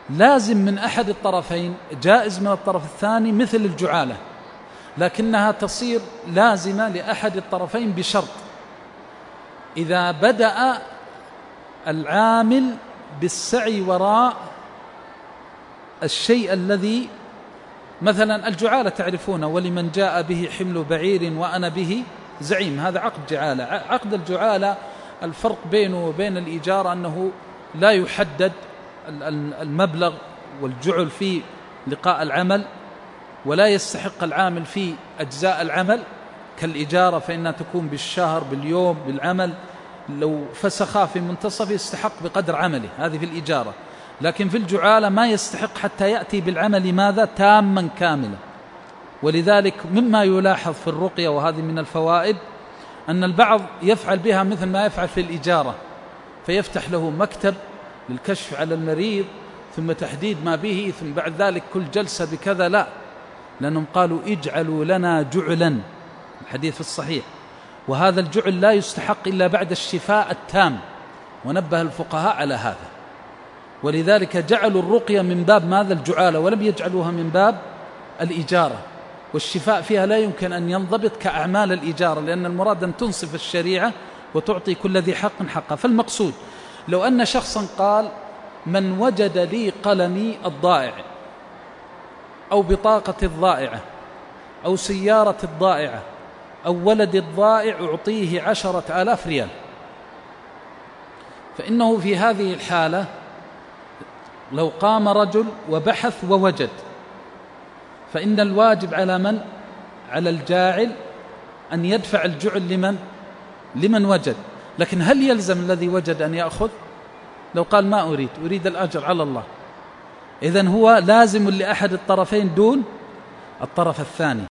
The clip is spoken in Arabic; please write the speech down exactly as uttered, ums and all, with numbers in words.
لازم من أحد الطرفين، جائز من الطرف الثاني، مثل الجعالة، لكنها تصير لازمة لأحد الطرفين بشرط: إذا بدأ العامل بالسعي وراء الشيء الذي، مثلا الجعالة تعرفونه: ولمن جاء به حمل بعير وأنا به زعيم، هذا عقد جعالة. عقد الجعالة الفرق بينه وبين الإجارة أنه لا يحدد المبلغ والجعل في لقاء العمل، ولا يستحق العامل في أجزاء العمل كالإجارة، فإنها تكون بالشهر، باليوم، بالعمل. لو فسخها في منتصف يستحق بقدر عمله، هذه في الإجارة. لكن في الجعالة ما يستحق حتى يأتي بالعمل ماذا؟ تاما كاملا. ولذلك مما يلاحظ في الرقية، وهذه من الفوائد، أن البعض يفعل بها مثل ما يفعل في الإجارة، فيفتح له مكتب للكشف على المريض، ثم تحديد ما به، ثم بعد ذلك كل جلسة بكذا. لا، لأنهم قالوا: اجعلوا لنا جعلا، الحديث الصحيح، وهذا الجعل لا يستحق إلا بعد الشفاء التام، ونبه الفقهاء على هذا. ولذلك جعلوا الرقية من باب ماذا؟ الجعالة، ولم يجعلوها من باب الإجارة. والشفاء فيها لا يمكن أن ينضبط كأعمال الإجارة، لأن المراد أن تنصف الشريعة وتعطي كل ذي حق حقه. فالمقصود لو أن شخصا قال: من وجد لي قلمي الضائع، أو بطاقة الضائعة، أو سيارة الضائعة، أو ولد الضائع، أعطيه عشرة آلاف ريال، فإنه في هذه الحالة لو قام رجل وبحث ووجد، فإن الواجب على من؟ على الجاعل أن يدفع الجعل لمن؟ لمن وجد. لكن هل يلزم الذي وجد أن يأخذ؟ لو قال: ما أريد، أريد الأجر على الله، إذن هو لازم لأحد الطرفين دون الطرف الثاني.